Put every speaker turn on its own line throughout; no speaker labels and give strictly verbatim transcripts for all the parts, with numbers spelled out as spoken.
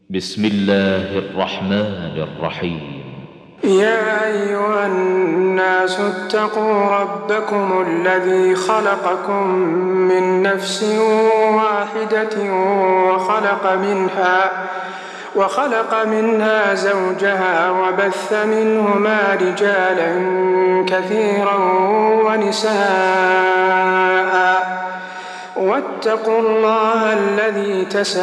بسم الله الرحمن الرحيم.
يا أيها الناس اتقوا ربكم الذي خلقكم من نفس واحدة وخلق منها وخلق منها زوجها وبث منهما رجالا كثيرا ونساء واتقوا الله الذي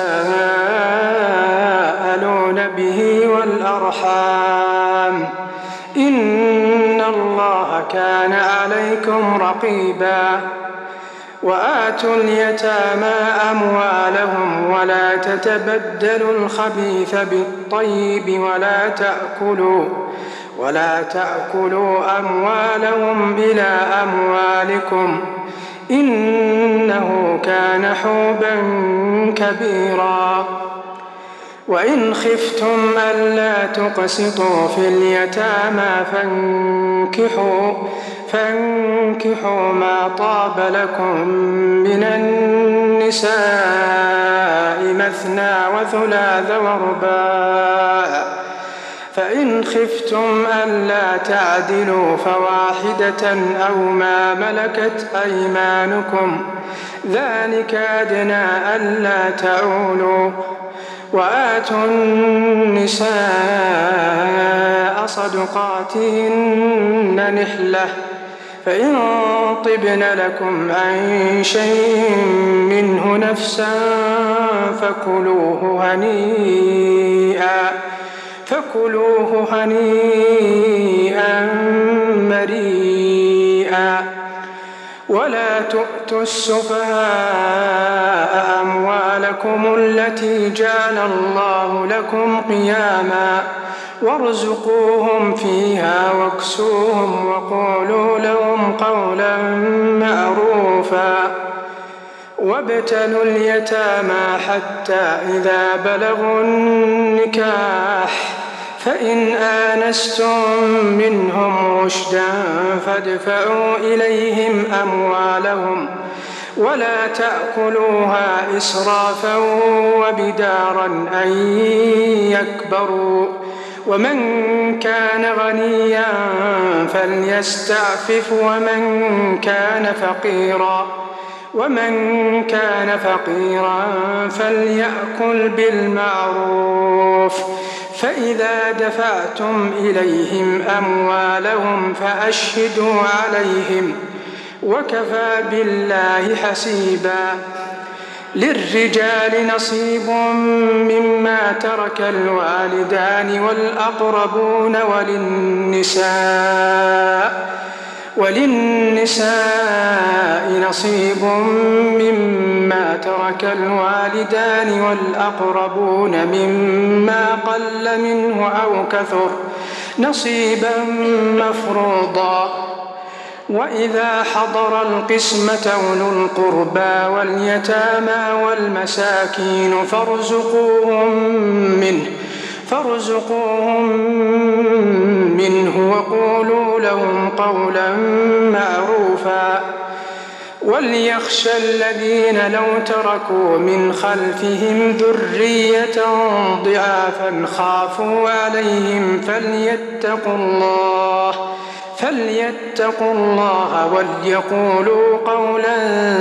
تساءلون به والأرحام إن الله كان عليكم رقيبا. وآتوا اليتامى أموالهم ولا تتبدلوا الخبيث بالطيب ولا تأكلوا ولا تأكلوا أموالهم إلى أموالكم إنه كان حوبا كبيرا. وإن خفتم ألا تقسطوا في اليتامى فانكحوا فانكحوا ما طاب لكم من النساء مثنى وثلاث ورباع، فإن خفتم ألا تعدلوا فواحدة أو ما ملكت أيمانكم ذلك أدنى ألا تعولوا. وآتوا النساء صدقاتهن نحلة، فإن طبن لكم عن شيء منه نفسا فكلوه هنيئا فكلوه هنيئا مريئا. ولا تؤتوا السفهاء أموالكم التي جعل الله لكم قياما وارزقوهم فيها واكسوهم وقولوا لهم قولا معروفا. وابتلوا اليتامى حتى إذا بلغوا النكاح فإن آنستم منهم رشدا فادفعوا إليهم أموالهم ولا تأكلوها إسرافا وبدارا أن يكبروا. ومن كان غنيا فليستعفف ومن كان فقيرا ومن كان فقيرا فليأكل بالمعروف. فإذا دفعتم إليهم أموالهم فأشهدوا عليهم وكفى بالله حسيبا. للرجال نصيب مما ترك الوالدان والأقربون وللنساء وللنساء نصيب مما ترك الوالدان والأقربون مما قل منه أو كثر نصيبا مفروضا. وإذا حضر القسمة أولو القربى واليتامى والمساكين فارزقوهم منه فارزقوهم منه وقولوا لهم قولا معروفا. وليخشى الذين لو تركوا من خلفهم ذرية ضعافا خافوا عليهم فليتقوا الله فليتقوا الله وليقولوا قولا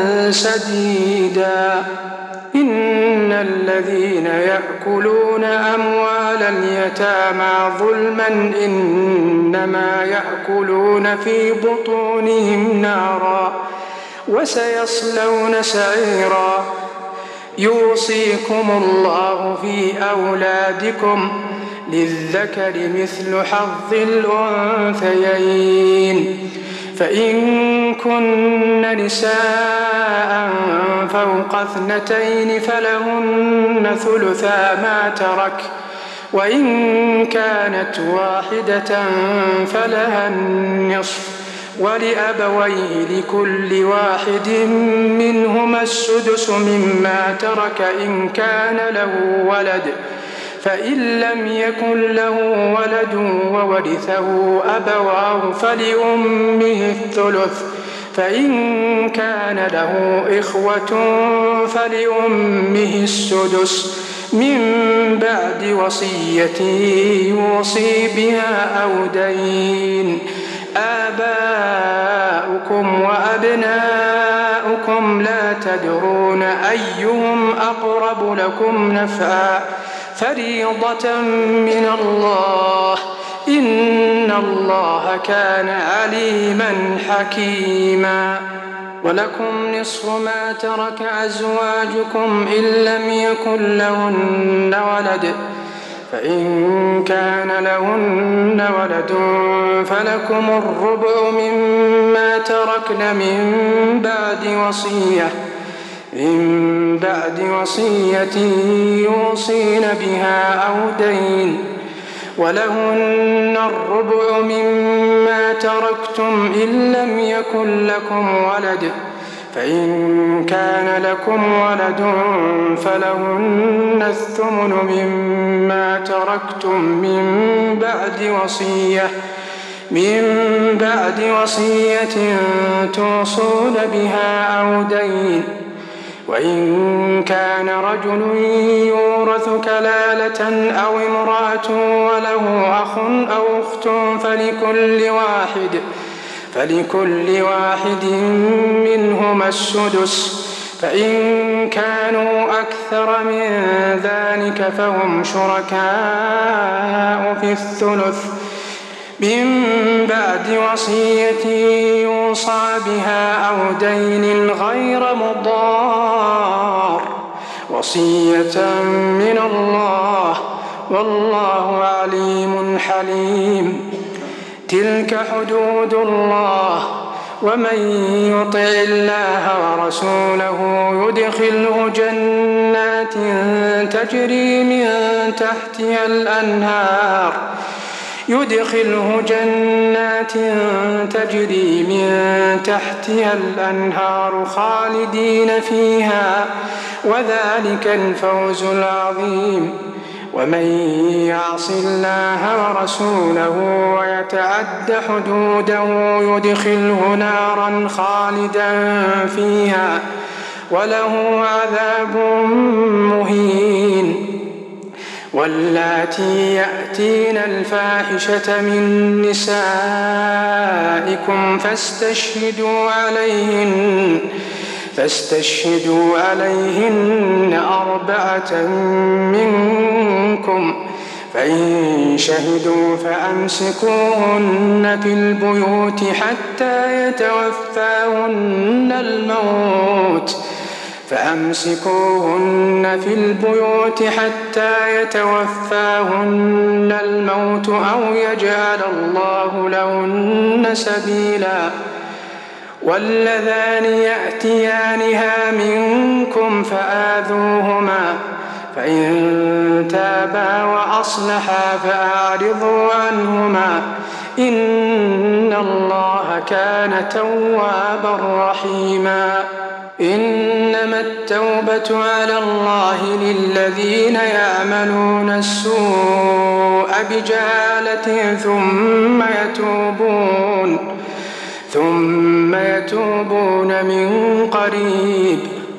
سديدا. إن الذين يأكلون أموال اليتامى ظلما إنما يأكلون في بطونهم نارا وسيصلون سعيرا. يوصيكم الله في أولادكم للذكر مثل حظ الأنثيين. فإن كن نساء فوق اثنتين فلهن ثلثا ما ترك، وإن كانت واحدة فلها النصف، ولأبويه لكل واحد منهما السدس مما ترك إن كان له ولد، فإن لم يكن له ولد وورثه أبواه فلأمه الثلث، فإن كان له إخوة فلأمه السدس من بعد بعد وصية يوصي بها أو دين. آباؤكم وأبناؤكم لا تدرون أيهم أقرب لكم نفعا فريضة من الله إن الله كان عليما حكيما. ولكم نصف ما ترك أزواجكم إن لم يكن لهن ولد فإن كان لهن ولد فلكم الربع مما تركن من بعد وصية من بعد وصية يوصين بها أو دين. ولهن الربع مما تركتم إن لم يكن لكم ولد فإن كان لكم ولد فلهن الثمن مما تركتم من بعد وصية من بعد وصية توصون بها أو دين. وإن كان رجل يورث كلالة أو امرأة وله أخ أو أخت فلكل واحد فلكل واحد منهما السدس فإن كانوا أكثر من ذلك فهم شركاء في الثلث من بعد وصية يوصى بها أو دين غير مضار وصية من الله والله عليم حليم. تلك حدود الله ومن يطع الله ورسوله يدخله جنات تجري من تحتها الأنهار يدخله جنات تجري من تحتها الأنهار خالدين فيها وذلك الفوز العظيم. ومن يعص الله ورسوله ويتعد حدوده يدخله نارا خالدا فيها وله عذاب مهين. واللاتي يأتين الفاحشة من نسائكم فاستشهدوا عليهن فاستشهدوا عليهن أربعة منكم فإن شهدوا فأمسكوهن في البيوت حتى يتوفاهن الموت فأمسكوهن في البيوت حتى يتوفاهن الموت أو يجعل الله لهن سبيلا. واللذان يأتيانها منكم فآذوهما فإن تابا وأصلحا فأعرضوا عنهما إن الله كان توابا رحيما. إنما التوبة على الله للذين يعملون السوء بجهالة ثم يتوبون ثم يتوبون من قريب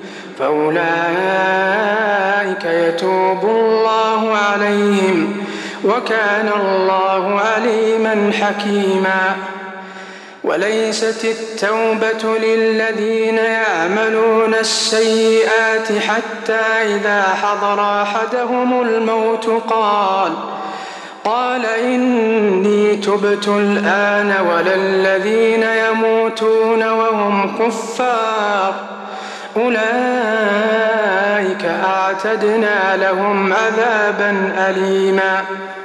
فأولئك يتوب الله عليهم وكان الله عليما حكيما. وليست التوبة للذين يعملون السيئات حتى إذا حضر أحدهم الموت قال قال إني تبت الآن ولا الذين يموتون وهم كفار أولئك أعتدنا لهم عذابا أليما.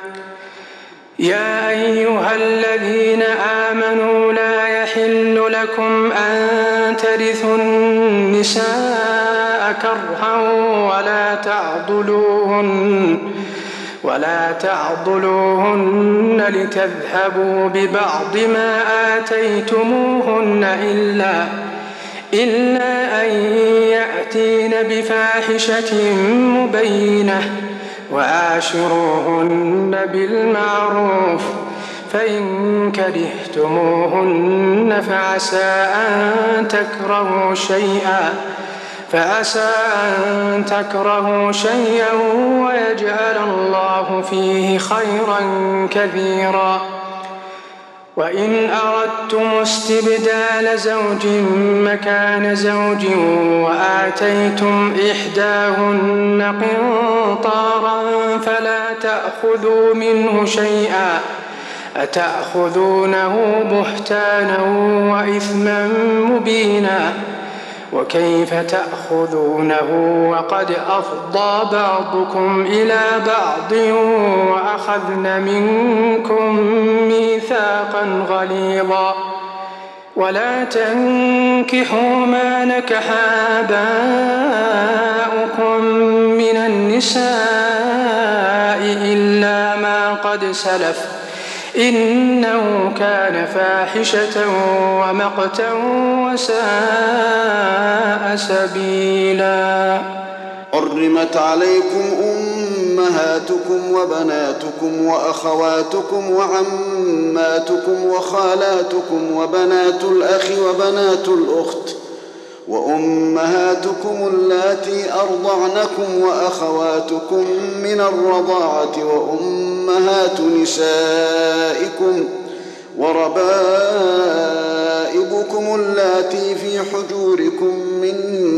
يا أيها الذين آمنوا لا يحل لكم أن ترثوا النساء كرها ولا تعضلوهن ولا تعضلوهن لتذهبوا ببعض ما آتيتموهن إلا إلا أن يأتين بفاحشة مبينة وعاشروهن بالمعروف فإن كرهتموهن فعسى أن تكرهوا شيئا فعسى أن تكرهوا شيئا ويجعل الله فيه خيرا كثيرا. وإن أردتم استبدال زوج مكان زوج وآتيتم إحداهن قنطارا فلا تأخذوا منه شيئا أتأخذونه بهتانا وإثما مبينا. وكيف تأخذونه وقد أفضى بعضكم إلى بعض وأخذن منكم ميثاقا غليظا. ولا تنكحوا ما نكح آباؤكم من النساء إلا ما قد سلف إنه كان فاحشة ومقتا وساء سبيلا.
حرمت عليكم أمهاتكم وبناتكم وأخواتكم وعماتكم وخالاتكم وبنات الأخ وبنات الأخت وأمهاتكم اللاتي أرضعنكم وأخواتكم من الرضاعة وأمهات نسائكم وربائبكم اللاتي في حجوركم من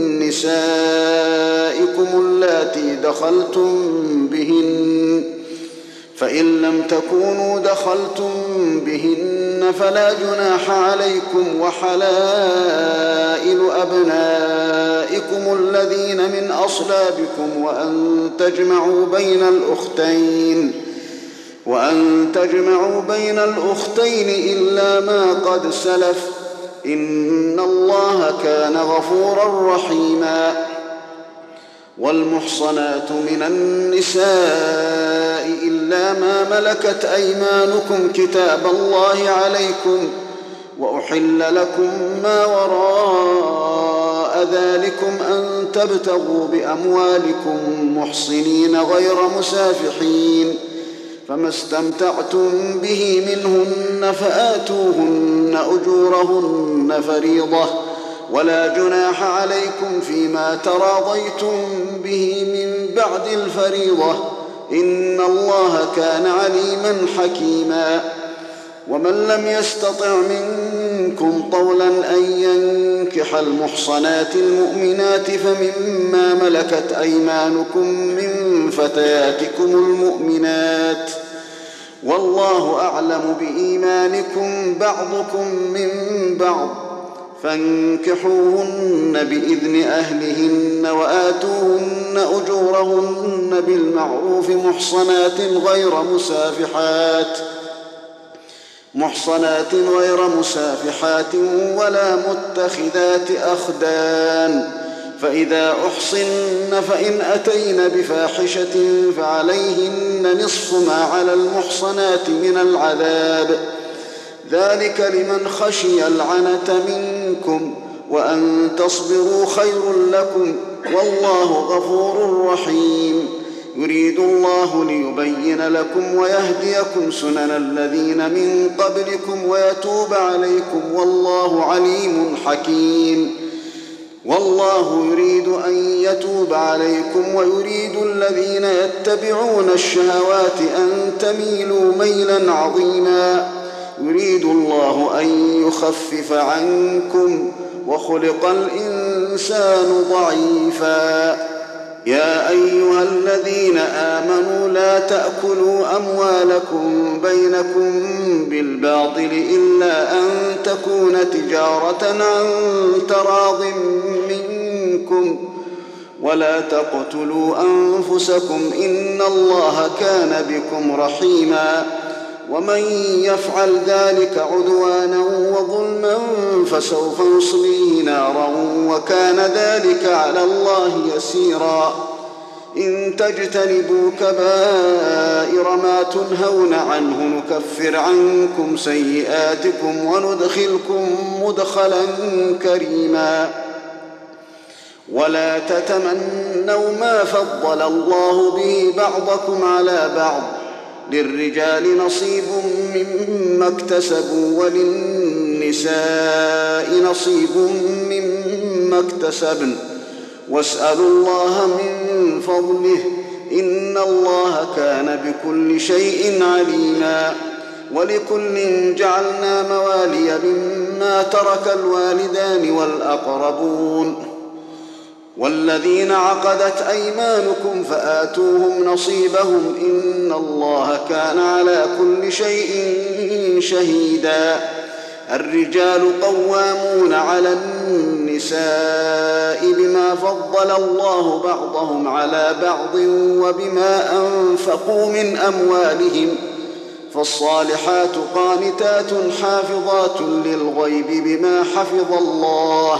نسائكم اللاتي دخلتم بهن، فإن لم تكونوا دخلتم بهن فلا جناح عليكم، وحلائل أبنائكم الذين من أصلابكم وأن تجمعوا بين الأختين وأن تجمعوا بين الأختين إلا ما قد سلف إن الله كان غفورا رحيما. والمحصنات من النساء إلا ما ملكت أيمانكم كتاب الله عليكم، وأحل لكم ما وراء ذلكم أن تبتغوا بأموالكم محصنين غير مسافحين، فما استمتعتم به منهن فآتوهن أجورهن فريضة، ولا جناح عليكم فيما تراضيتم به من بعد الفريضة إن الله كان عليما حكيما. ومن لم يستطع منكم طولا أن ينكح المحصنات المؤمنات فمما ملكت أيمانكم من فتياتكم المؤمنات، والله أعلم بإيمانكم بعضكم من بعض، فانكحوهن بإذن أهلهن وآتوهن أجورهن بالمعروف محصنات غير مسافحات محصنات غير مسافحات ولا متخذات أخدان، فإذا أحصن فإن أتين بفاحشة فعليهن نصف ما على المحصنات من العذاب، ذلك لمن خشي العنة منكم، وأن تصبروا خير لكم، والله غفور رحيم. يريد الله ليبين لكم ويهديكم سنن الذين من قبلكم ويتوب عليكم، والله عليم حكيم. والله يريد أن يتوب عليكم ويريد الذين يتبعون الشهوات أن تميلوا ميلا عظيما. يريد الله أن يخفف عنكم وخلق الإنسان ضعيفا. يا أيها الذين آمنوا لا تأكلوا أموالكم بينكم بالباطل إلا أن تكون تجارة عن تراض منكم، ولا تقتلوا أنفسكم إن الله كان بكم رحيما. ومن يفعل ذلك عدوانا وظلما فسوف نصليه نارا وكان ذلك على الله يسيرا. إن تجتنبوا كبائر ما تنهون عنه نكفر عنكم سيئاتكم وندخلكم مدخلا كريما. ولا تتمنوا ما فضل الله به بعضكم على بعض، للرجال نصيب مما اكتسبوا وللنساء نصيب مما اكتسبن، واسألوا الله من فضله إن الله كان بكل شيء عليما. ولكل جعلنا موالي مما ترك الوالدان والأقربون والذين عقدت أيمانكم فآتوهم نصيبهم إن الله كان على كل شيء شهيدا. الرجال قوامون على النساء بما فضل الله بعضهم على بعض وبما أنفقوا من أموالهم فالصالحات قانتات حافظات للغيب بما حفظ الله.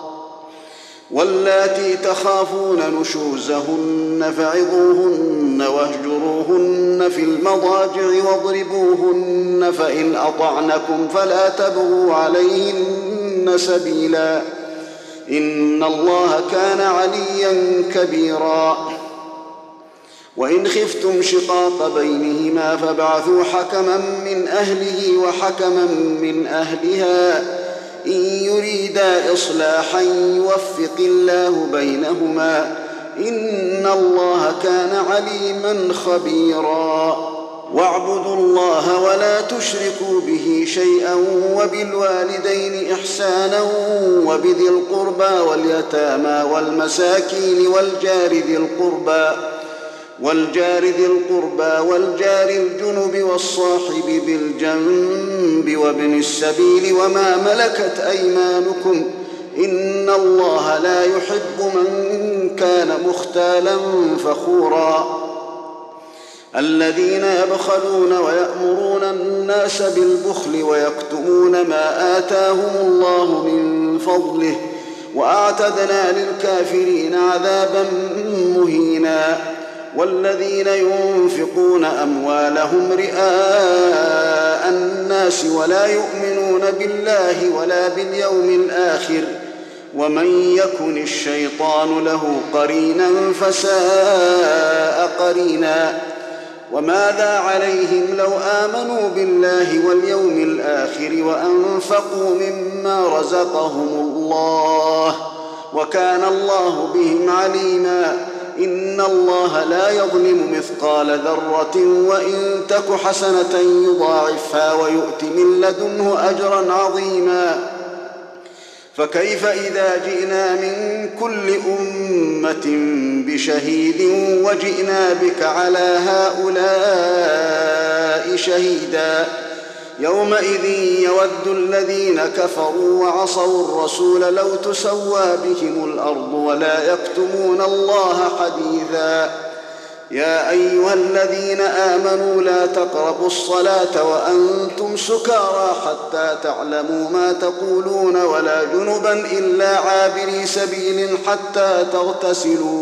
واللاتي تخافون نشوزهن فعظوهن واهجروهن في المضاجع واضربوهن فإن أطعنكم فلا تبغوا عليهن سبيلا إن الله كان عليا كبيرا. وإن خفتم شقاق بينهما فابعثوا حكما من أهله وحكما من أهلها إن يريدا إصلاحا يوفق الله بينهما إن الله كان عليما خبيرا. واعبدوا الله ولا تشركوا به شيئا وبالوالدين إحسانا وبذي القربى واليتامى والمساكين والجار ذي القربى والجار ذي القربى والجار الجنب والصاحب بالجنب وابن السبيل وما ملكت أيمانكم إن الله لا يحب من كان مختالا فخورا. الذين يبخلون ويأمرون الناس بالبخل ويكتمون ما آتاهم الله من فضله وأعتدنا للكافرين عذابا مهينا. والذين ينفقون أموالهم رئاء الناس ولا يؤمنون بالله ولا باليوم الآخر ومن يكن الشيطان له قرينا فساء قرينا. وماذا عليهم لو آمنوا بالله واليوم الآخر وأنفقوا مما رزقهم الله وكان الله بهم عليما. إن الله لا يظلم مثقال ذرة وإن تك حسنة يضاعفها ويؤت من لدنه أجرا عظيما. فكيف إذا جئنا من كل أمة بشهيد وجئنا بك على هؤلاء شهيدا يومئذ يود الذين كفروا وعصوا الرسول لو تسوى بهم الأرض ولا يكتمون الله حديثا. يا أيها الذين آمنوا لا تقربوا الصلاة وأنتم سكارى حتى تعلموا ما تقولون ولا جنبا إلا عابري سبيل حتى تغتسلوا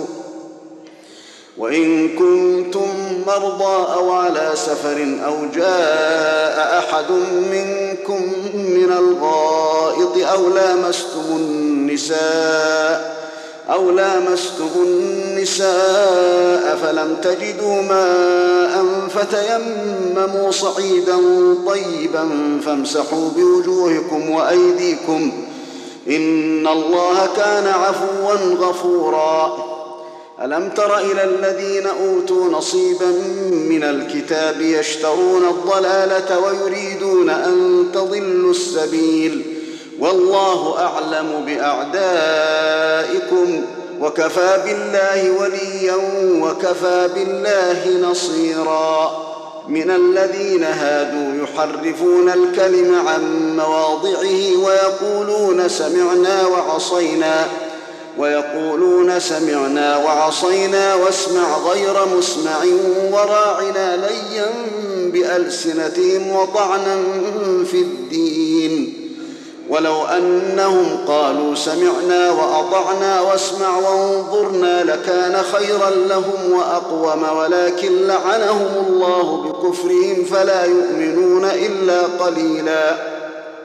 وإن كنتم مرضى أو على سفر أو جاء أحد منكم من الغائط أو لامستم النساء أو لامستم النساء فلم تجدوا ماء فتيمموا صعيدا طيبا فامسحوا بوجوهكم وأيديكم إن الله كان عفوا غفورا. ألم تر إلى الذين أوتوا نصيبا من الكتاب يشترون الضلالة ويريدون أن تضلوا السبيل والله أعلم بأعدائكم وكفى بالله وليا وكفى بالله نصيرا. من الذين هادوا يحرفون الكلم عن مواضعه ويقولون سمعنا وعصينا ويقولون سمعنا وعصينا واسمع غير مسمع وراعنا ليا بألسنتهم وطعنا في الدين ولو أنهم قالوا سمعنا وأطعنا واسمع وانظرنا لكان خيرا لهم وأقوم ولكن لعنهم الله بكفرهم فلا يؤمنون إلا قليلا.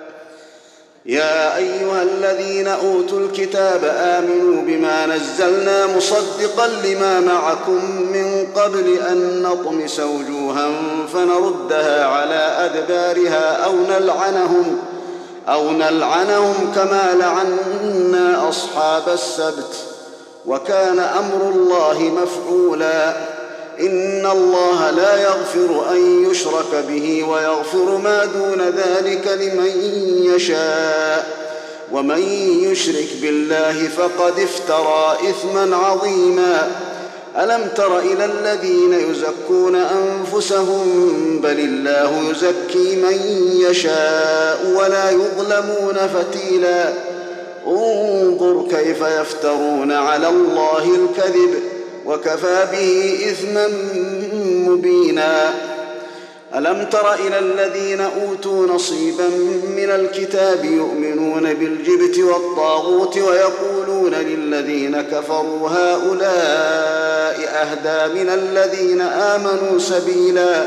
يا أيها الذين أوتوا الكتاب آمنوا بما نزلنا مصدقا لما معكم من قبل أن نطمس وجوها فنردها على أدبارها أو نلعنهم أو نلعنهم كما لعنا أصحاب السبت وكان أمر الله مفعولا. إن الله لا يغفر أن يشرك به ويغفر ما دون ذلك لمن يشاء، ومن يشرك بالله فقد افترى إثما عظيما. ألم تر إلى الذين يزكون أنفسهم بل الله يزكي من يشاء ولا يظلمون فتيلا. انظر كيف يفترون على الله الكذب وكفى به إثما مبينا. ألم تر إلى الذين أوتوا نصيبا من الكتاب يؤمنون بالجبت والطاغوت ويقولون للذين كفروا هؤلاء أهدى من الذين آمنوا سبيلا.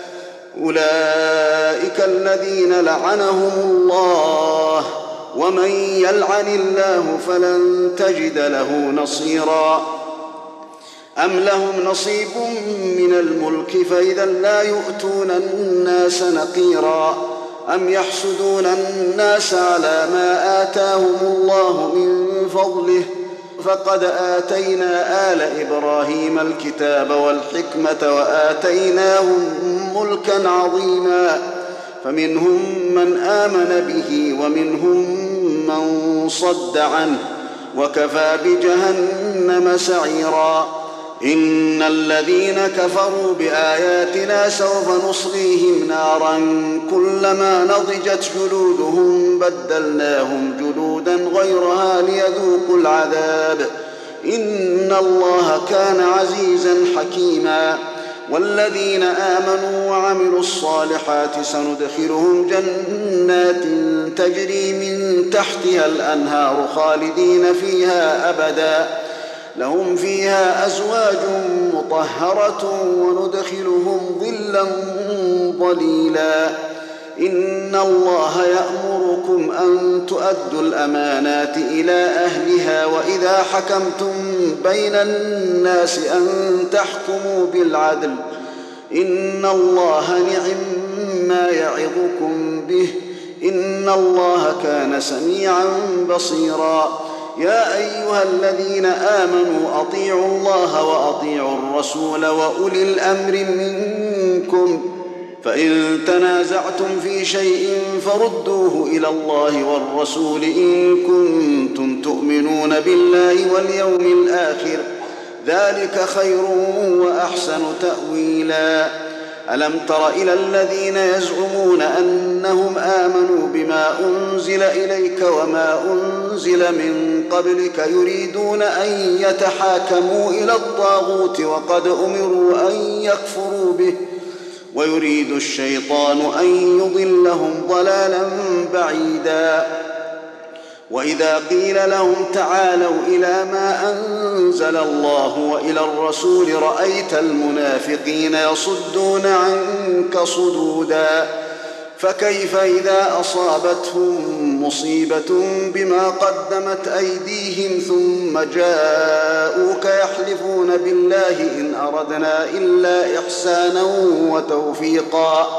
أولئك الذين لعنهم الله، ومن يلعن الله فلن تجد له نصيرا. أم لهم نصيب من الملك فإذا لا يؤتون الناس نقيرا. أم يحسدون الناس على ما آتاهم الله من فضله، فقد آتينا آل إبراهيم الكتاب والحكمة وآتيناهم ملكا عظيما. فمنهم من آمن به ومنهم من صد عنه، وكفى بجهنم سعيرا. إن الذين كفروا بآياتنا سوف نصليهم نارا كلما نضجت جلودهم بدلناهم جلودا غيرها ليذوقوا العذاب. إن الله كان عزيزا حكيما. والذين آمنوا وعملوا الصالحات سندخلهم جنات تجري من تحتها الأنهار خالدين فيها أبدا، لهم فيها أزواج مطهرة وندخلهم ظلا ظليلا. إن الله يأمركم أن تؤدوا الأمانات إلى أهلها وإذا حكمتم بين الناس أن تحكموا بالعدل. إن الله نعم ما يعظكم به، إن الله كان سميعا بصيرا. يا أيها الذين آمنوا أطيعوا الله وأطيعوا الرسول وأولي الأمر منكم، فإن تنازعتم في شيء فردوه إلى الله والرسول إن كنتم تؤمنون بالله واليوم الآخر، ذلك خير وأحسن تأويلا. ألم تر إلى الذين يزعمون أنهم آمنوا بما أنزل إليك وما أنزل من قبلك يريدون أن يتحاكموا إلى الطاغوت وقد أمروا أن يكفروا به، ويريد الشيطان أن يضلهم ضلالا بعيدا. وإذا قيل لهم تعالوا إلى ما أنزل الله وإلى الرسول رأيت المنافقين يصدون عنك صدودا. فكيف إذا أصابتهم مصيبة بما قدمت أيديهم ثم جاءوك يحلفون بالله إن أردنا إلا إحسانا وتوفيقا.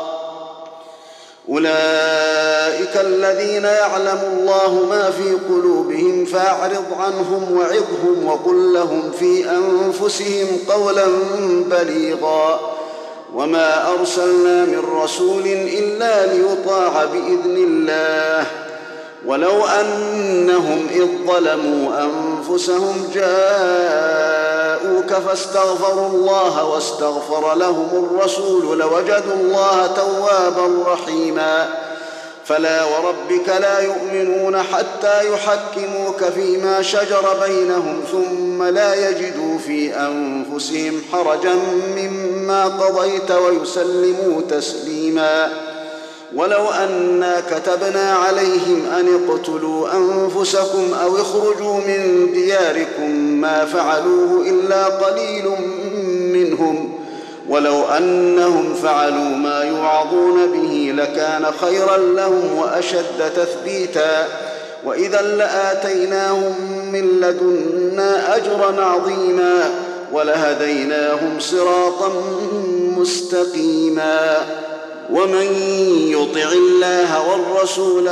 أولئك الذين يعلم الله ما في قلوبهم فأعرض عنهم وعظهم وقل لهم في أنفسهم قولا بليغا. وما أرسلنا من رسول إلا ليطاع بإذن الله، ولو أنهم إذ ظلموا أنفسهم جاءوك فاستغفروا الله واستغفر لهم الرسول لوجدوا الله توابا رحيما. فلا وربك لا يؤمنون حتى يحكموك فيما شجر بينهم ثم لا يجدوا في أنفسهم حرجا مما قضيت ويسلموا تسليما. ولو أنا كتبنا عليهم أن اقتلوا أنفسكم أو اخرجوا من دياركم ما فعلوه إلا قليل منهم، ولو أنهم فعلوا ما يوعظون به لكان خيرا لهم وأشد تثبيتا، وإذا لآتيناهم من لدنا أجرا عظيما ولهديناهم صراطا مستقيما. ومن يطع الله والرسول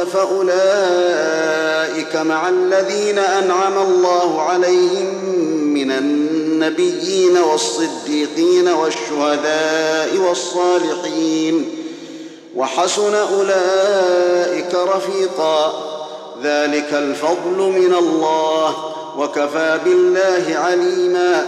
فأولئك مع الذين أنعم الله عليهم من النبيين والصديقين والشهداء والصالحين وحسن أولئك رفيقا ذلك الفضل من الله وكفى بالله عليما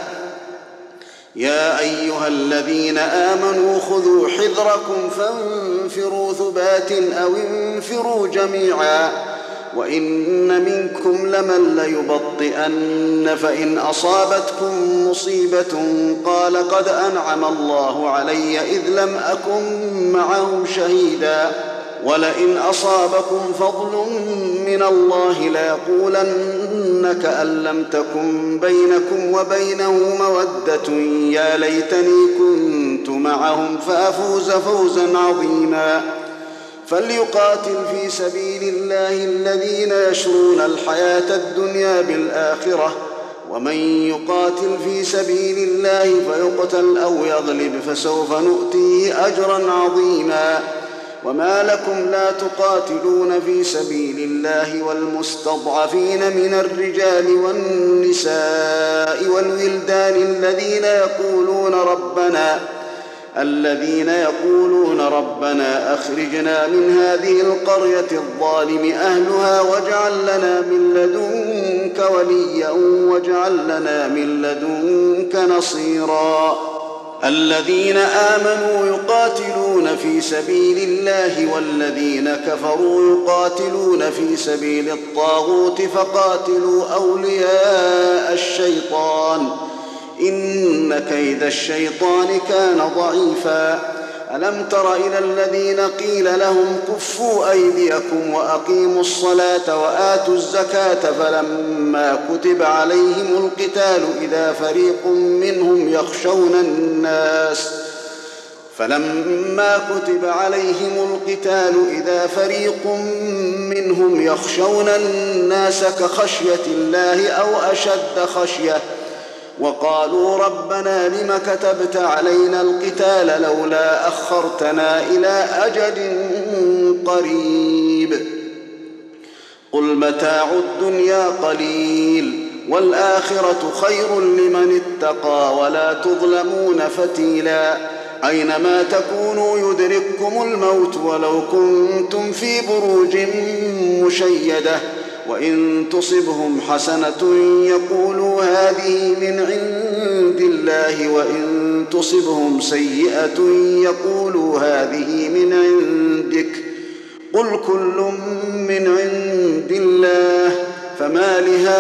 يا أيها الذين آمنوا خذوا حذركم فانفروا ثبات أو انفروا جميعا وإن منكم لمن ليبطئن فإن أصابتكم مصيبة قال قد أنعم الله علي إذ لم أكن معهم شهيدا ولئن أصابكم فضل من الله ليقولن كأن لم تكن بينكم وبينه مودة يا ليتني كنت معهم فأفوز فوزا عظيما فليقاتل في سبيل الله الذين يشرون الحياة الدنيا بالآخرة ومن يقاتل في سبيل الله فيقتل أو يغلب فسوف نؤتيه أجرا عظيما وما لكم لا تقاتلون في سبيل الله والمستضعفين من الرجال والنساء والولدان الذين يقولون ربنا الذين يقولون ربنا أخرجنا من هذه القرية الظالم أهلها واجعل لنا من لدنك وليا واجعل لنا من لدنك نصيرا الذين آمنوا يقاتلون في سبيل الله والذين كفروا يقاتلون في سبيل الطاغوت فقاتلوا أولياء الشيطان إن كيد الشيطان كان ضعيفا ألم تر إلى الذين قيل لهم كفوا أيديكم وأقيموا الصلاة وآتوا الزكاة فلما كتب عليهم القتال إذا فريق منهم يخشون الناس فلما كتب عليهم القتال إذا فريق منهم يخشون الناس كخشية الله أو أشد خشية وقالوا ربنا لم كتبت علينا القتال لولا أخرتنا إلى أجل قريب قل متاع الدنيا قليل والآخرة خير لمن اتقى ولا تظلمون فتيلا أينما تكونوا يدرككم الموت ولو كنتم في بروج مشيدة وإن تصبهم حسنة يقولوا هذه من عند الله وإن تصبهم سيئة يقولوا هذه من عندك قل كل من عند الله فما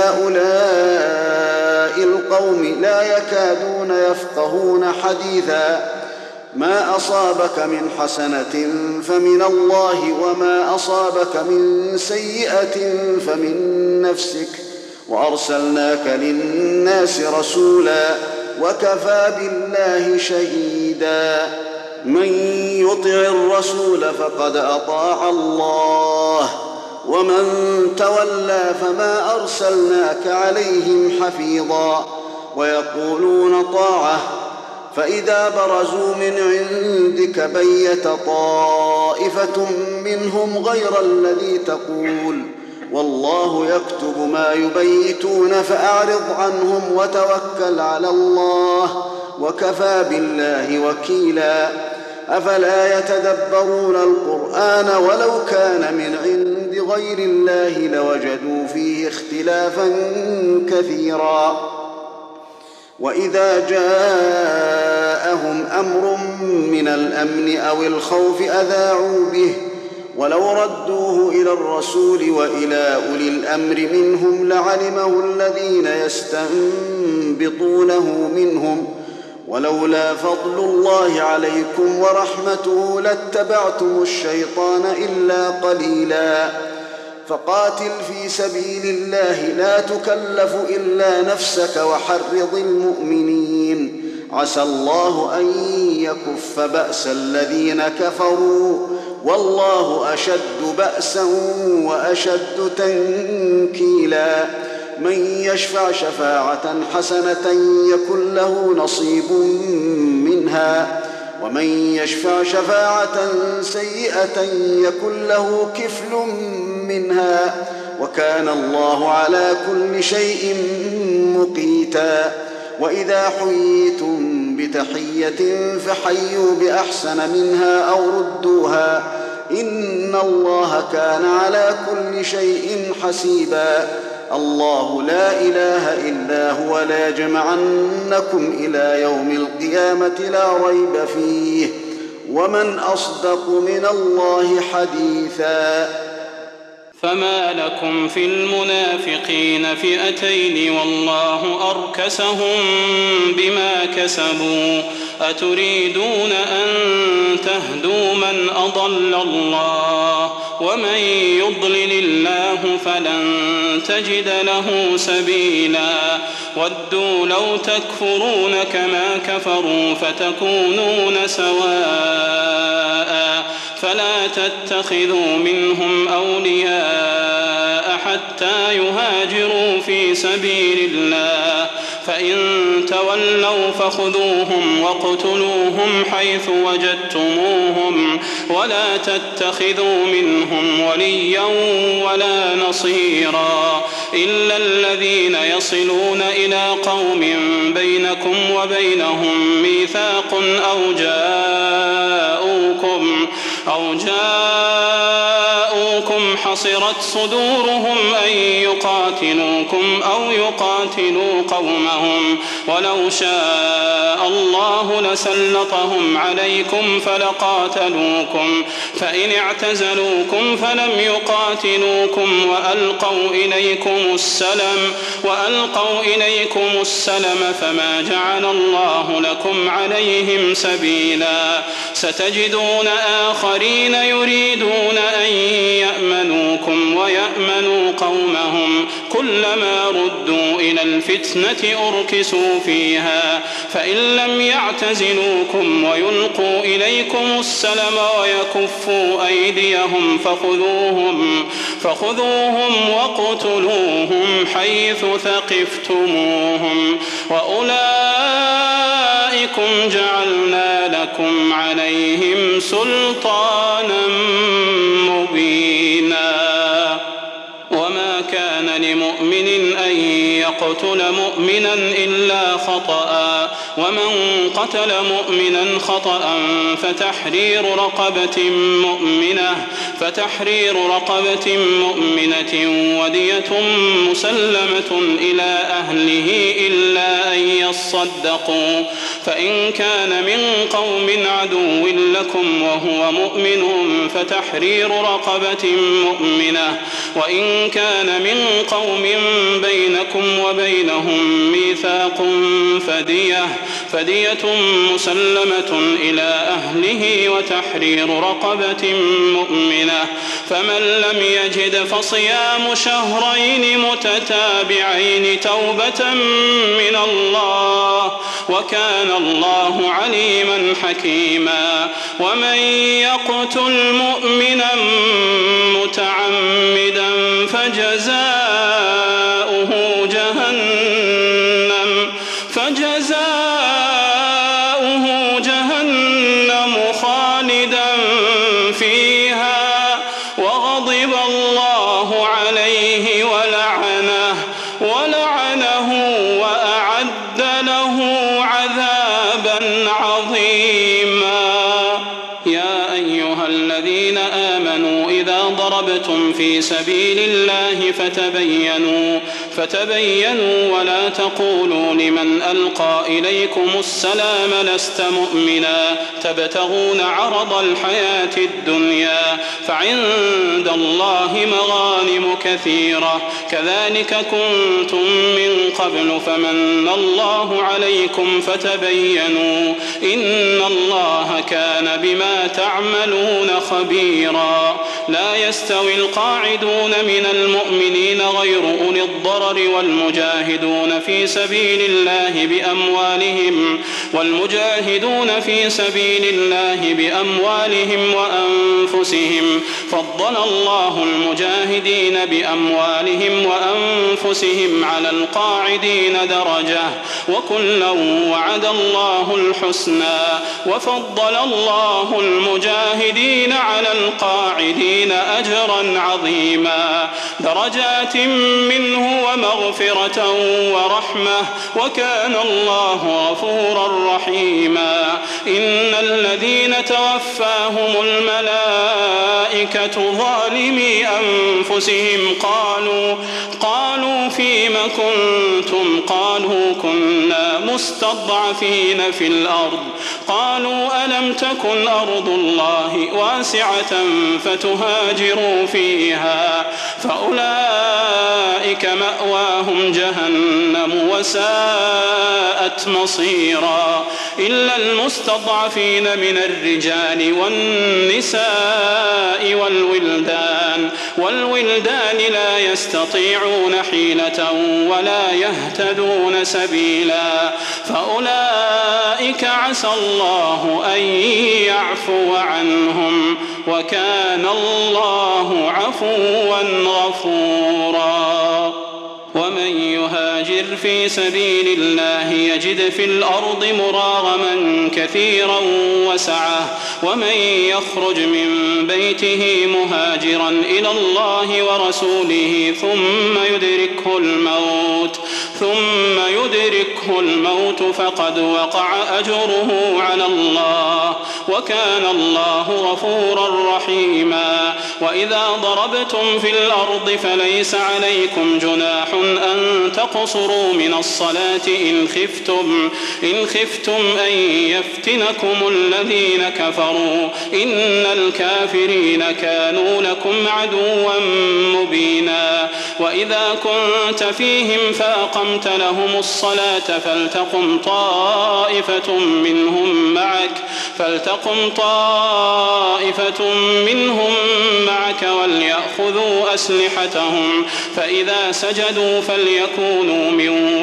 لهؤلاء القوم لا يكادون يفقهون حديثا ما أصابك من حسنة فمن الله وما أصابك من سيئة فمن نفسك وأرسلناك للناس رسولا وكفى بالله شهيدا من يطع الرسول فقد أطاع الله ومن تولى فما أرسلناك عليهم حفيظا ويقولون طاعة فإذا برزوا من عندك بيت طائفة منهم غير الذي تقول والله يكتب ما يبيتون فأعرض عنهم وتوكل على الله وكفى بالله وكيلا أفلا يتدبرون القرآن ولو كان من عند غير الله لوجدوا فيه اختلافا كثيرا وإذا جاءهم أمر من الأمن أو الخوف أذاعوا به ولو ردوه إلى الرسول وإلى أولي الأمر منهم لعلمه الذين يستنبطونه منهم ولولا فضل الله عليكم ورحمته لاتبعتم الشيطان إلا قليلا فقاتل في سبيل الله لا تكلف إلا نفسك وحرض المؤمنين عسى الله أن يكف بأس الذين كفروا والله أشد بأسا وأشد تنكيلا من يشفع شفاعة حسنة يكن له نصيب منها ومن يشفع شفاعة سيئة يكن له كفل منها وكان الله على كل شيء مقيتا. وإذا حييتم بتحية فحيوا بأحسن منها أو ردوها إن الله كان على كل شيء حسيبا. الله لا إله إلا هو ليجمعنكم إلى يوم القيامة لا ريب فيه ومن أصدق من الله حديثا.
فما لكم في المنافقين فئتين والله أركسهم بما كسبوا أتريدون أن تهدوا من أضل الله ومن يضلل الله فلن تجد له سبيلا. ودوا لو تكفرون كما كفروا فتكونون سواء فلا تتخذوا منهم أولياء حتى يهاجروا في سبيل الله فإن تولوا فخذوهم واقتلوهم حيث وجدتموهم ولا تتخذوا منهم وليا ولا نصيرا إلا الذين يصلون إلى قوم بينكم وبينهم ميثاق أو جاءوكم أو جاءوكم حصرت صدورهم أن يقاتلوكم أو يقاتلوا قومهم ولو شاء الله لسلطهم عليكم فلقاتلوكم فإن اعتزلوكم فلم يقاتلوكم وألقوا إليكم السلم وألقوا إليكم السلم فما جعل الله لكم عليهم سبيلا. ستجدون آخرين يريدون أن يأمنوكم ويأمنوا قومهم كلما ردوا إلى الفتنة أركسوا فيها فإن لم يعتزلوكم ويلقوا إليكم السلم ويكفوا أيديهم فخذوهم, فخذوهم واقتلوهم حيث ثقفتموهم وأولئكم جعلنا لكم عليهم سلطانا مبينا. وما كان لمؤمن أن يقتل مؤمنا إلا خطأ ومن قتل مؤمنا خطأ فتحرير رقبة مؤمنة فتحرير رقبة مؤمنة ودية مسلمة إلى أهله إلا أن يصدقوا فإن كان من قوم عدو لكم وهو مؤمن فتحرير رقبة مؤمنة وإن كان من قوم بينكم وبينهم ميثاق فدية فدية مسلمة إلى أهله وتحرير رقبة مؤمنة فمن لم يجد فصيام شهرين متتابعين توبة من الله وكان الله عليما حكيما. ومن يقتل مؤمنا متعمدا فجزاؤه جهنم فجزاؤه جهنم خالدا فيها وغضب الله عليه ولعنه ولعنه وأعد له عذابا عظيما. يا أيها الذين آمنوا إذا ضربتم في سبيل الله فتبينوا فتبينوا ولا تقولوا لمن ألقى إليكم السلام لست مؤمنا تبتغون عرض الحياة الدنيا فعند الله مغانم كثيرة كذلك كنتم من قبل فمن الله عليكم فتبينوا إن الله كان بما تعملون خبيرا. لا يستوي القاعدون من المؤمنين غير أولي الضرر والمجاهدون في سبيل الله بأموالهم والمجاهدون في سبيل الله بأموالهم وأنفسهم فضل الله المجاهدين بأموالهم وأنفسهم على القاعدين درجة وكلا وعد الله الحسنى وفضل الله المجاهدين على القاعدين أجرا عظيما درجات منه ومغفرة ورحمة وكان الله غفورا رحيما إن الذين توفاهم الملائكة ظالمي أنفسهم قالوا قالوا فيم كنتم قالوا كنا مستضعفين في الأرض قالوا ألم تكن أرض الله واسعة فتهاجروا فيها فأولئك مأواهم جهنم وساءت مصيرا إلا المستضعفين من الرجال والنساء والولدان والولدان لا يستطيعون حيلة ولا يهتدون سبيلا فأولئك عسى الله أن يعفو عنهم وكان الله عفوا غفورا ومن يهاجر في سبيل الله يجد في الأرض مراغما كثيرا وسعة ومن يخرج من بيته مهاجرا إلى الله ورسوله ثم يدركه الموت ثم يدركه الموت فقد وقع أجره على الله وكان الله غفورا رحيما وإذا ضربتم في الأرض فليس عليكم جناح أن تقصروا من الصلاة إن خفتم إن خفتم أن يفتنكم الذين كفروا إن الكافرين كانوا لكم عدوا مبينا وإذا كنت فيهم فأقمت لهم الصلاة فلتقم طائفة منهم معك فلتقم طائفة منهم معك وليأخذوا أسلحتهم فإذا سجدوا فليكونوا من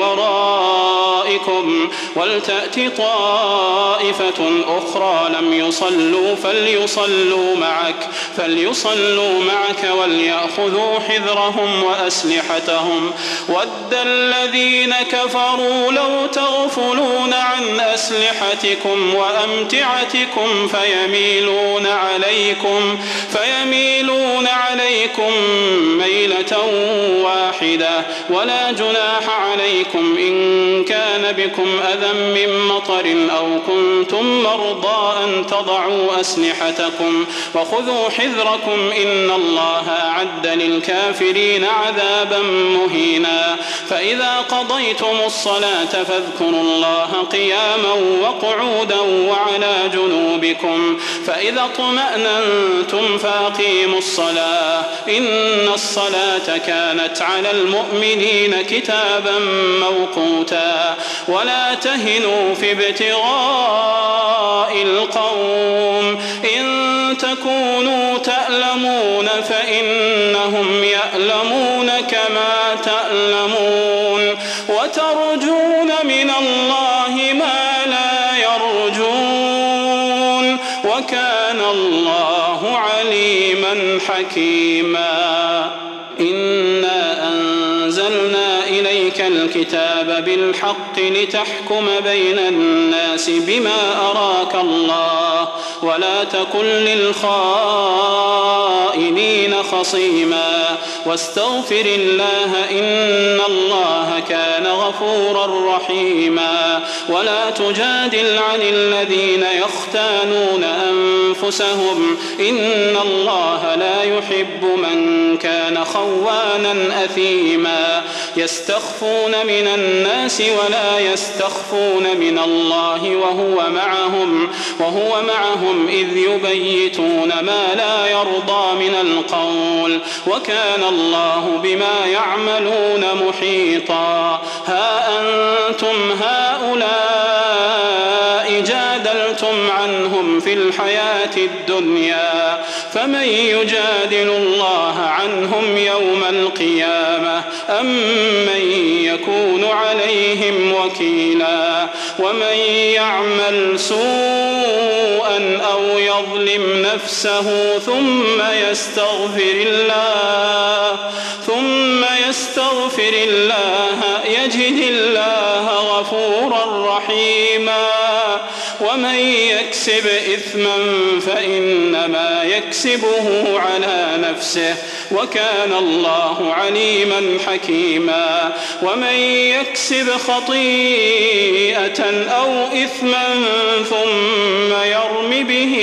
ورائكم ولتأت طائفة أخرى لم يصلوا فليصلوا معك فليصلوا معك وليأخذوا حذرهم وأسلحتهم ود الذين كفروا لو تغفلون عن أسلحتكم وأمتعتكم فيميلون عليكم فيميلون عليكم ميلة واحدة ولا جناح عليكم إن كان بكم أذى من مطر أو كنتم مرضى أن تضعوا أسلحتكم وخذوا حذركم إن الله أعد للكافرين عذابا مهينا فإذا قضيتم الصلاة فاذكروا الله قياما وقعودا وعلى جنوبكم فإذا اطمأننتم فأقيموا الصلاة إن الصلاة كانت على المؤمنين كتابا موقوتا ولا تهنوا في ابتغاء القوم إن تكونوا تألمون فإنهم يألمون كما تألمون وترجون من الله ما لا يرجون وكان الله عليما حكيما إنا أنزلنا إليك الكتاب بالحق لتحكم بين الناس بما أراك الله ولا تكن للخائنين خصيما واستغفر الله إن الله كان غفورا رحيما ولا تجادل عن الذين يختانون أنفسهم إن الله لا يحب من كان خوانا أثيما يستخفون من الناس ولا يستخفون من الله وهو معهم وهو معهم إذ يبيتون ما لا يرضى من القول وكان الله بما يعملون محيطا ها أنتم هؤلاء جادلتم عنهم في الحياة الدنيا فمن يجادل الله عنهم يوم القيامة أم من يكون عليهم وكيلا ومن يعمل سوءا أو يظلم نفسه ثم يستغفر الله ثم يستغفر الله يجد الله غفورا رحيما ومن يكسب إثما فإنما يكسبه على نفسه وكان الله عليما حكيما ومن يكسب خطيئة أو إثما ثم يرم به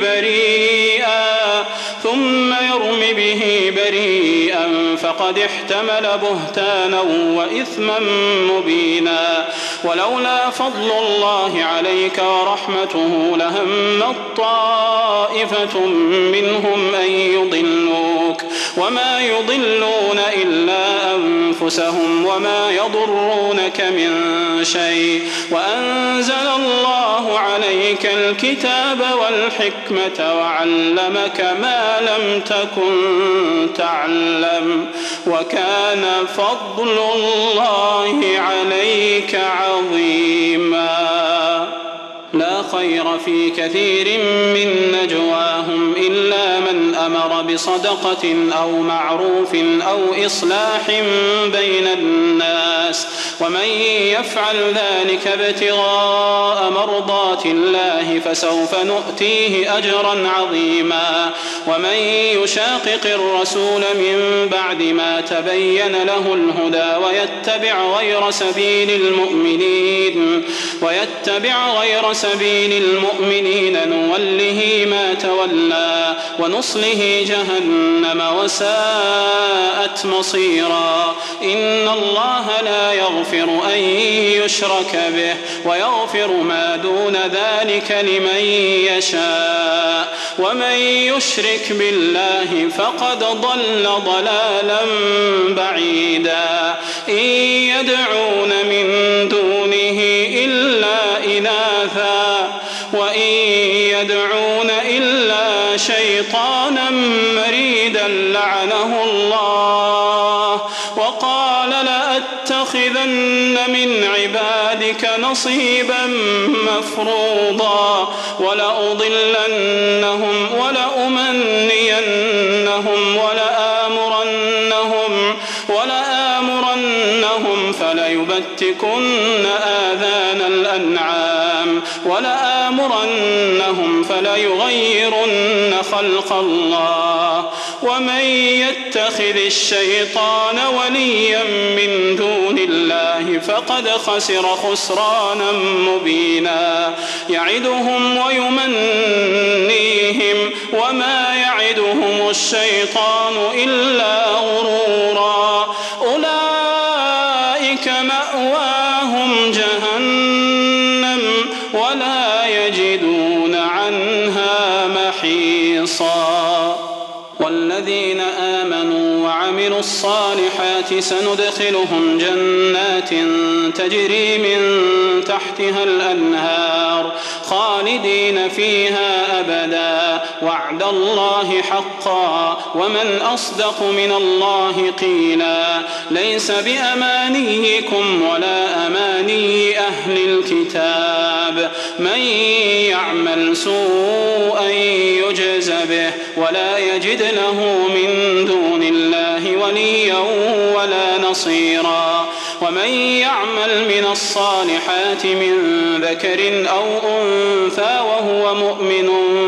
بريئا ثم يرم به بريئا فقد احتمل بهتانا وإثما مبينا ولولا فضل الله عليك ورحمته لهم طائفة منهم أن يضلوك وما يضلون إلا أنفسهم وما يضرونك من شيء وأنزل الله عليك الكتاب والحكمة وعلمك ما لم تكن تعلم وكان فضل الله عليك عظيما لا خير في كثير من نجواهم إلا من أمر بصدقة أو معروف أو إصلاح بين الناس ومن يفعل ذلك ابتغاء مرضات الله فسوف نؤتيه أجرا عظيما ومن يشاقق الرسول من بعد ما تبين له الهدى ويتبع غير سبيل المؤمنين ويتبع غير سبيل المؤمنين نوله ما تولى ونصله جهنم وساءت مصيرا إن الله لا يغفر أن يشرك به ويغفر ما دون ذلك لمن يشاء ومن يشرك بالله فقد ضل ضلالا بعيدا إن يدعون من دونه إلا إناثا وإن يدعون إلا شيطانا مريدا لعنه الله وقال لأتخذن من عبادك نصيبا مفروضا ولأضلنهم ولأمنينهم ولآمرنهم ولآمرنهم فليبتكن آذان الأنعام ولآمرنهم فليغيرن خلق الله ومن يتخذ الشيطان وليا من دون الله فقد خسر خسرانا مبينا يعدهم ويمنيهم وما يعدهم الشيطان إلا غرورا أولئك مأواهم جهنم ولا يجدون عنها محيصا والذين آمنوا وعملوا الصالحات سندخلهم جنات تجري من تحتها الأنهار خالدين فيها أبدا وعد الله حقا ومن أصدق من الله قيلا ليس بأمانيكم ولا أماني أهل الكتاب من يعمل سوءا يجز به ولا يجد له من دون الله وليا ولا نصيرا ومن يعمل من الصالحات من ذكر أو أنثى وهو مؤمن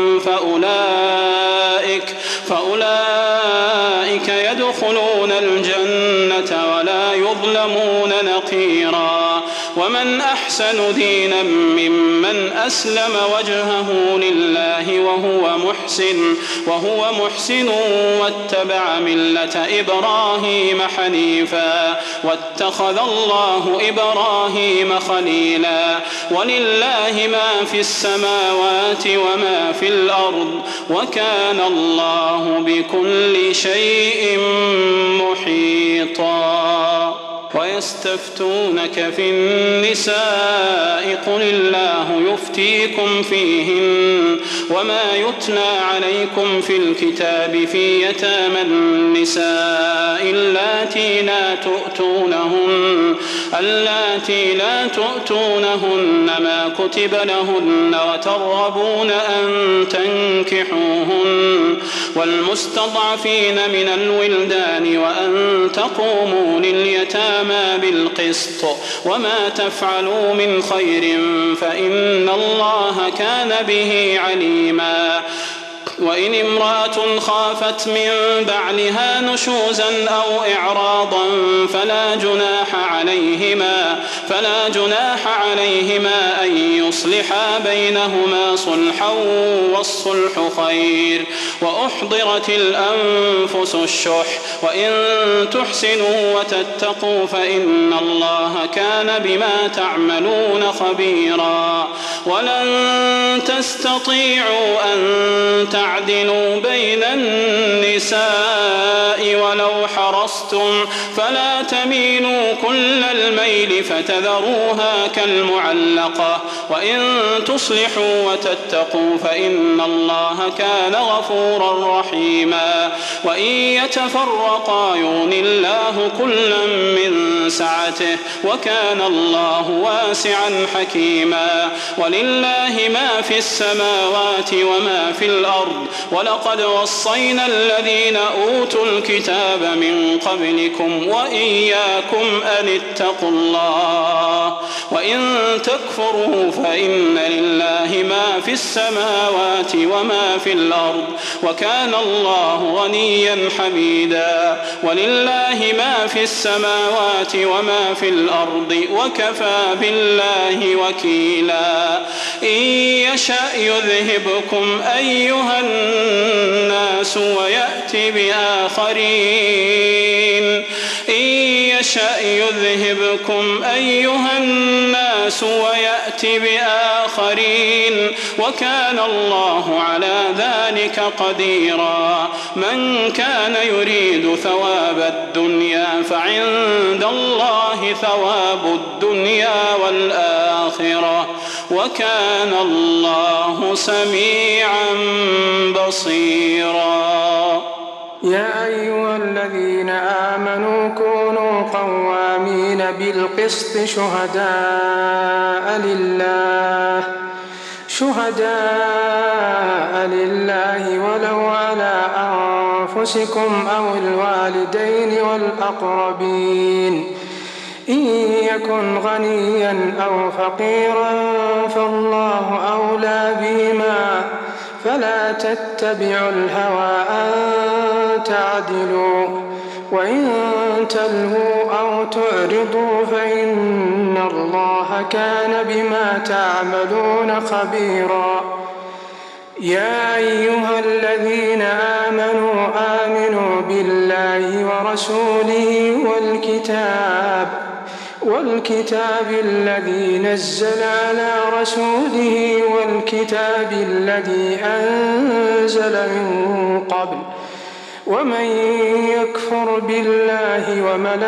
فأولئك, فأولئك يدخلون الجنة ولا يظلمون نقيرا ومن أحسن دينا ممن أسلم وجهه لله وهو محسن وهو محسن واتبع ملة إبراهيم حنيفا واتخذ الله إبراهيم خليلا ولله ما في السماوات وما في الأرض وكان الله بكل شيء محيطا ويستفتونك في النساء قل الله يفتيكم فيهن وما يتلى عليكم في الكتاب في يتامى النساء اللاتي لا تؤتونهن اللاتي لا تؤتونهن ما كتب لهن وترغبون أن تنكحوهن والمستضعفين من الولدان وأن تقوموا لليتامى بالقسط وما تفعلوا من خير فإن الله كان به عليما. وإن امرأة خافت من بعلها نشوزا أو إعراضا فلا جناح عليهما فلا جناح عليهما أن يصلحا بينهما صلحا والصلح خير. وأحضرت الأنفس الشح وإن تحسنوا وتتقوا فإن الله كان بما تعملون خبيرا. ولن تستطيعوا أن تعدلوا بين النساء ولو حرصتم فلا تميلوا كل الميل فتذروها كالمعلقة وإن تصلحوا وتتقوا فإن الله كان غفورا رحيما. وإن يتفرقا يغن الله كلا من سعته وكان الله واسعا حكيما. ولله ما في السماوات وما في الأرض ولقد وصينا الذين أوتوا الكتاب من قبلكم وإياكم أن اتقوا الله. وإن تكفروا فإن لله ما في السماوات وما في الأرض وكان الله غنيا حميدا. ولله ما في السماوات وما في الأرض وكفى بالله وكيلا. إن يشأ يذهبكم أيها الناس ويأتي بآخرين إن يشأ يذهبكم أيها الناس ويأتي بآخرين وكان الله على ذلك قديرا. من كان يريد ثواب الدنيا فعند الله ثواب الدنيا والآخرة وكان الله سميعا بصيرا.
يا أيها الذين آمنوا كونوا قوامين بالقسط شهداء لله شهداء لله ولو على أنفسكم أو الوالدين والأقربين إن يكن غنيا أو فقيرا فالله أولى بهما فلا تتبعوا الهوى أن تعدلوا وإن تلهوا أو تعرضوا فإن الله كان بما تعملون خبيرا. يا أيها الذين آمنوا آمنوا بالله ورسوله والكتاب والكتاب الذي نزل على رسوله والكتاب الذي أنزل من قبل ومن يكفر بالله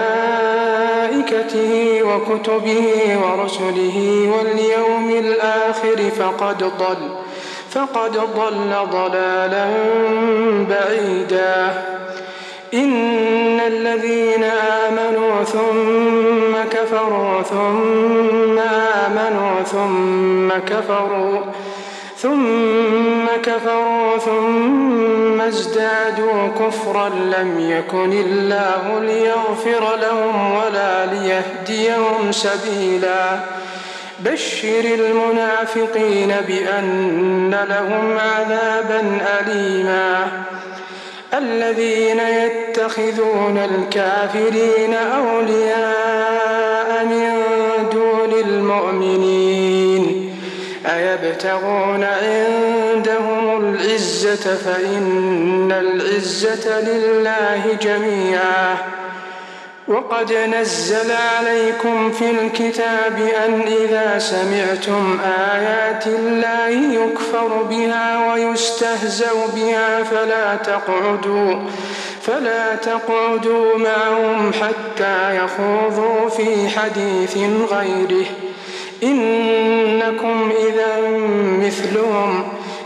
وملائكته وكتبه ورسله واليوم الآخر فقد ضل فقد ضل ضلالا بعيدا. إن الذين آمنوا ثم كفروا ثم آمنوا ثم كفروا ثم كفروا ثم ازدادوا كفرا لم يكن الله ليغفر لهم ولا ليهديهم سبيلا. بشر المنافقين بأن لهم عذابا أليما. الذين يتخذون الكافرين أولياء من دون المؤمنين أيبتغون عندهم العزة فإن العزة لله جميعا. وقد نزل عليكم في الكتاب أن إذا سمعتم آيات الله يكفر بها ويستهزأ بها فلا تقعدوا فلا تقعدوا معهم حتى يخوضوا في حديث غيره إنكم إذا مثلهم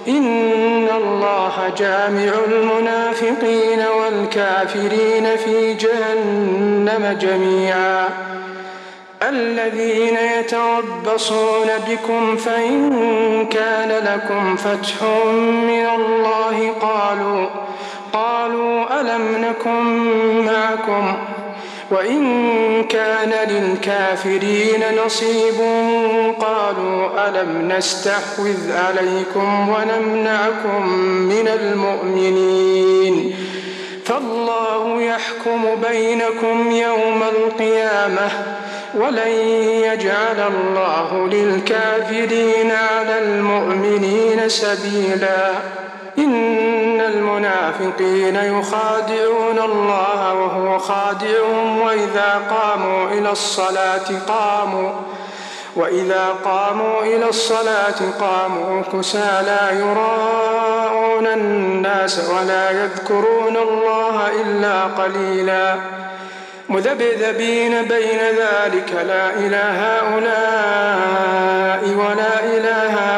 إن الله جامع المنافقين والكافرين في جهنم جميعا. الذين يتربصون بكم فإن كان لكم فتح من الله قالوا قالوا ألم نكن معكم وإن كان للكافرين نصيب قالوا ألم نستحوذ عليكم ونمنعكم من المؤمنين فالله يحكم بينكم يوم القيامة ولن يجعل الله للكافرين على المؤمنين سبيلا. إن المنافقين يخادعون الله وهو خادعهم وإذا قاموا إلى الصلاة قاموا وإذا قاموا إلى الصلاة قاموا كسالى يراءون الناس ولا يذكرون الله إلا قليلا مذبذبين بين ذلك لا إلى هؤلاء ولا إلى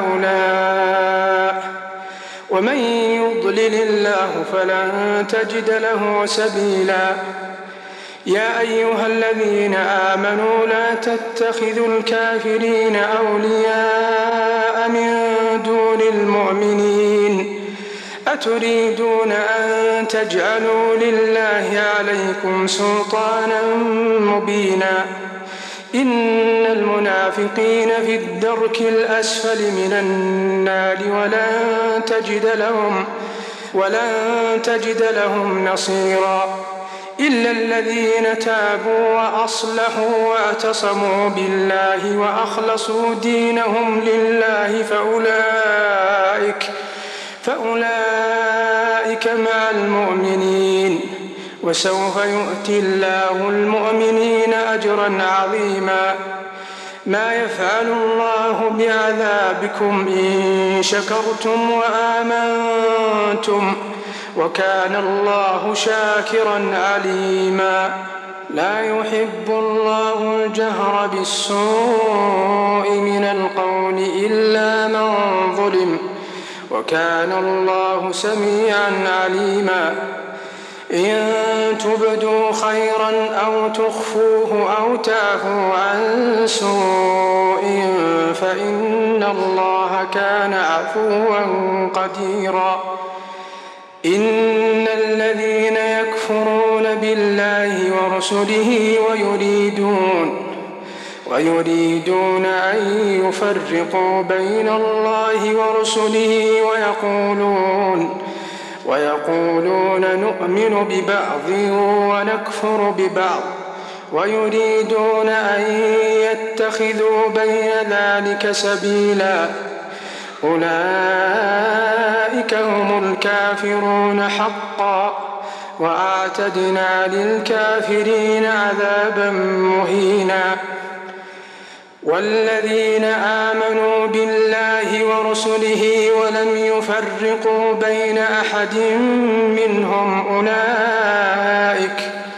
هؤلاء ومن يضلل الله فلن تجد له سبيلا. يا أيها الذين آمنوا لا تتخذوا الكافرين أولياء من دون المؤمنين أتريدون أن تجعلوا لله عليكم سلطانا مبينا. إن المنافقين في الدرك الأسفل من النار ولن تجد لهم ولن تجد لهم نصيرا إلا الذين تابوا وأصلحوا واعتصموا بالله وأخلصوا دينهم لله فأولئك فأولئك مع المؤمنين وسوف يؤتي الله المؤمنين أجرا عظيما. ما يفعل الله بعذابكم إن شكرتم وآمنتم وكان الله شاكرا عليما. لا يحب الله الجهر بالسوء من القول إلا من ظلم وكان الله سميعا عليما. إن تبدوا خيرا أو تخفوه أو تعفوا عن سوء فإن الله كان عفوا قديرا. إن الذين يكفرون بالله ورسله ويريدون ويريدون أن يفرقوا بين الله ورسله ويقولون ويقولون نؤمن ببعض ونكفر ببعض ويريدون أن يتخذوا بين ذلك سبيلا أولئك هم الكافرون حقا وأعتدنا للكافرين عذابا مهينا. والذين آمنوا بالله ورسله ولم يفرقوا بين أحد منهم أولئك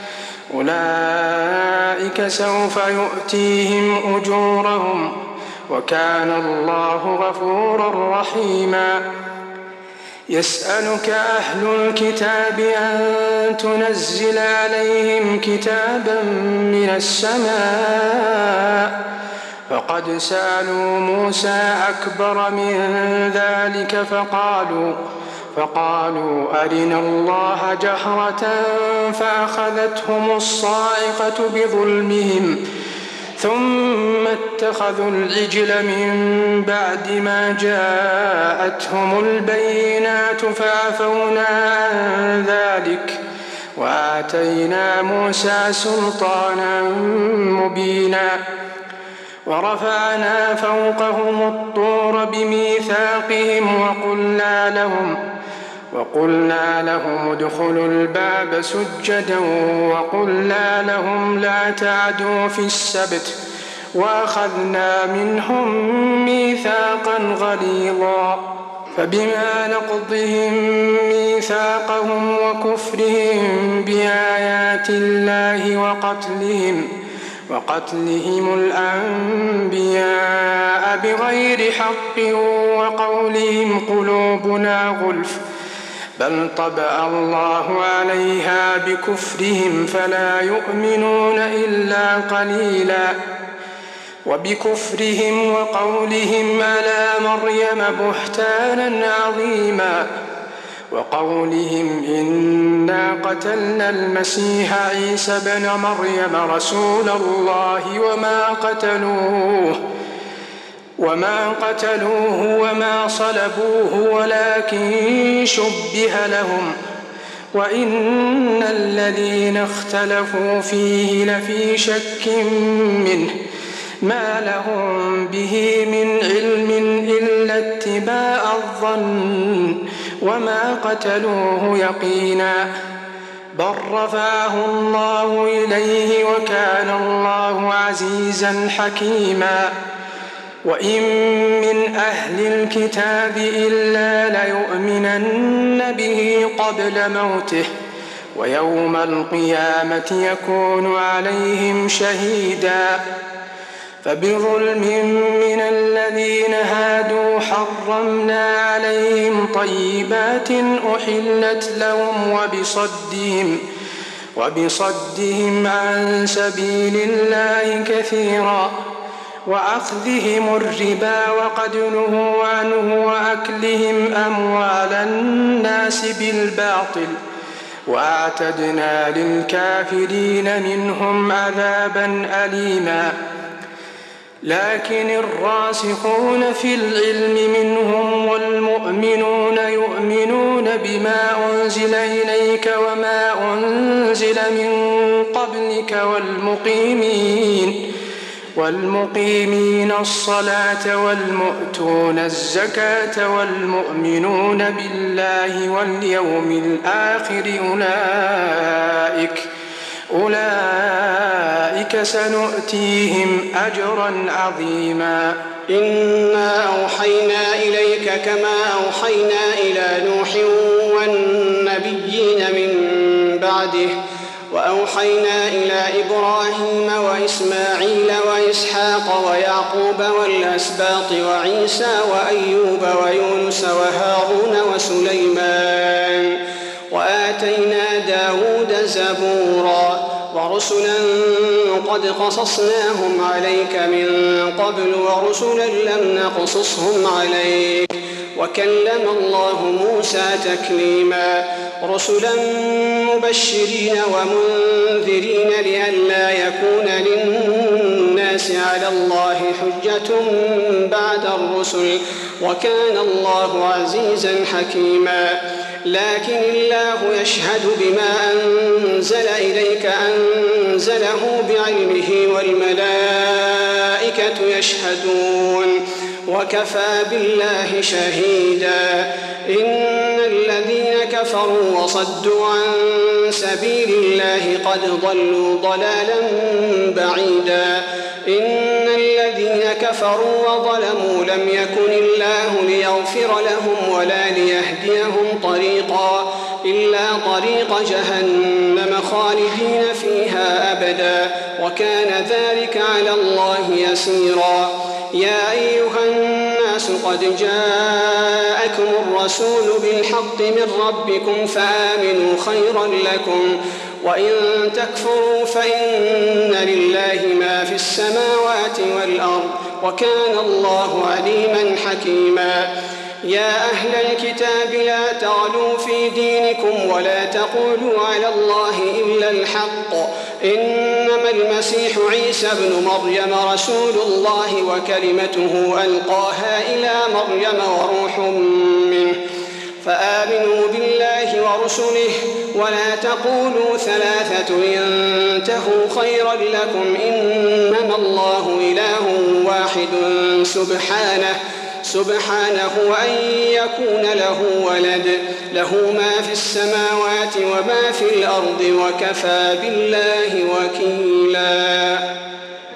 أولئك سوف يؤتيهم أجورهم وكان الله غفورا رحيما. يسألك أهل الكتاب أن تنزل عليهم كتابا من السماء فقد سألوا موسى أكبر من ذلك فقالوا فقالوا أرنا الله جهرة فأخذتهم الصاعقة بظلمهم ثم اتخذوا العجل من بعد ما جاءتهم البينات فعفونا عن ذلك وآتينا موسى سلطانا مبينا. ورفعنا فوقهم الطور بميثاقهم وقلنا لهم وقلنا لهم ادخلوا الباب سجدا وقلنا لهم لا تعدوا في السبت وأخذنا منهم ميثاقا غليظا. فبما نقضهم ميثاقهم وكفرهم بآيات الله وقتلهم وقتلهم الأنبياء بغير حق وقولهم قلوبنا غلف بل طبع الله عليها بكفرهم فلا يؤمنون إلا قليلا وبكفرهم وقولهم على مريم بهتانا عظيما وقولهم إنا قتلنا المسيح عيسى بن مريم رسول الله وما قتلوه وما قتلوه وما صلبوه ولكن شبه لهم وإن الذين اختلفوا فيه لفي شك منه ما لهم به من علم إلا اتباع الظن وما قتلوه يقينا بل رفعه الله إليه وكان الله عزيزا حكيما وإن من أهل الكتاب إلا ليؤمنن به قبل موته ويوم القيامة يكون عليهم شهيدا فبظلم من الذين هادوا حرمنا عليهم طيبات أحلت لهم وبصدهم وبصدهم عن سبيل الله كثيرا وأخذهم الربا وقد نهوا عنه وأكلهم أموال الناس بالباطل وأعتدنا للكافرين منهم عذابا أليما لكن الراسخون في العلم منهم والمؤمنون يؤمنون بما أنزل إليك وما أنزل من قبلك والمقيمين والمقيمين الصلاة والمؤتون الزكاة والمؤمنون بالله واليوم الآخر أولئك أولئك سنؤتيهم أجرا عظيما
إنا أوحينا إليك كما أوحينا إلى نوح والنبيين من بعده وأوحينا إلى إبراهيم وإسماعيل وإسحاق ويعقوب والأسباط وعيسى وأيوب ويونس وهارون وسليمان وآتينا داود زبورا ورسلا قد قصصناهم عليك من قبل ورسلا لم نقصصهم عليك وكلم الله موسى تكليما رسلا مبشرين ومنذرين لئلا يكون للناس على الله حجة بعد الرسل وكان الله عزيزا حكيما لكن الله يشهد بما أنزل إليك أنزله بعلمه والملائكة يشهدون وكفى بالله شهيدا إن الذين كفروا وصدوا عن سبيل الله قد ضلوا ضلالا بعيدا إن الذين كفروا وظلموا لم يكن الله ليغفر لهم ولا ليهديهم طريقا إلا طريق جهنم خالدين فيها أبدا وكان ذلك على الله يسيرا يا أيها الناس قد جاءكم الرسول بالحق من ربكم فآمنوا خيرا لكم وإن تكفروا فإن لله ما في السماوات والأرض وكان الله عليما حكيما يا أهل الكتاب لا تغلوا في دينكم ولا تقولوا على الله إلا الحق إنما المسيح عيسى ابن مريم رسول الله وكلمته ألقاها إلى مريم وروح منه فآمنوا بالله ورسله ولا تقولوا ثلاثة انتهوا خيرا لكم إنما الله إله واحد سبحانه سبحانه أن يكون له ولد له ما في السماوات وما في الأرض وكفى بالله وكيلا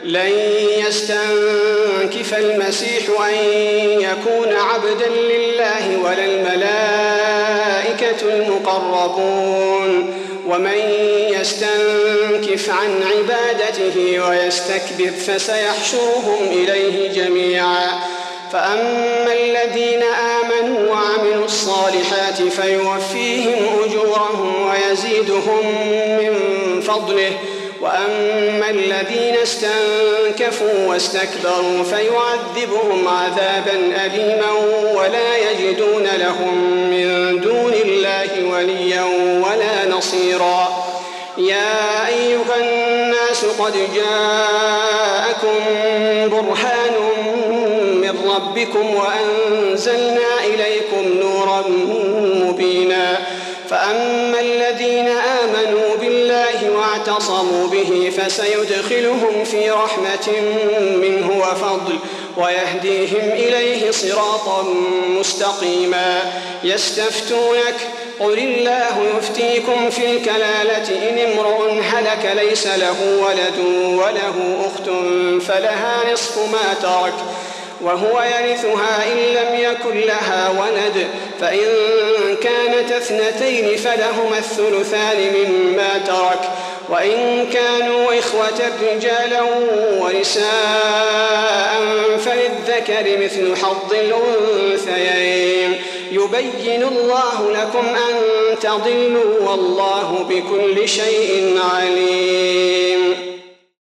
لن يستنكف المسيح أن يكون عبدا لله ولا الملائكة المقربون ومن يستنكف عن عبادته ويستكبر فسيحشرهم إليه جميعا. فأما الذين آمنوا وعملوا الصالحات فيوفيهم أجورهم ويزيدهم من فضله، وأما الذين استنكفوا واستكبروا فيعذبهم عذابا أليما ولا يجدون لهم من دون الله وليا ولا نصيرا. يا أيها الناس قد جاءكم برهان من ربكم وأنزلنا إليكم نورا مبينا. فأما الذين آمنوا بالله واعتصموا به فسيدخلهم في رحمة منه وفضل ويهديهم إليه صراطا مستقيما. يستفتونك قل الله يفتيكم في الكلالة إن امرؤ هلك ليس له ولد وله أخت فلها نصف ما ترك وهو يرثها إن لم يكن لها ولد، فإن كانت اثنتين فلهما الثلثان مما ترك، وإن كانوا إخوة رجالا ونساء فللذكر مثل حظ الأنثيين. يبين الله لكم أن تضلوا والله بكل شيء عليم.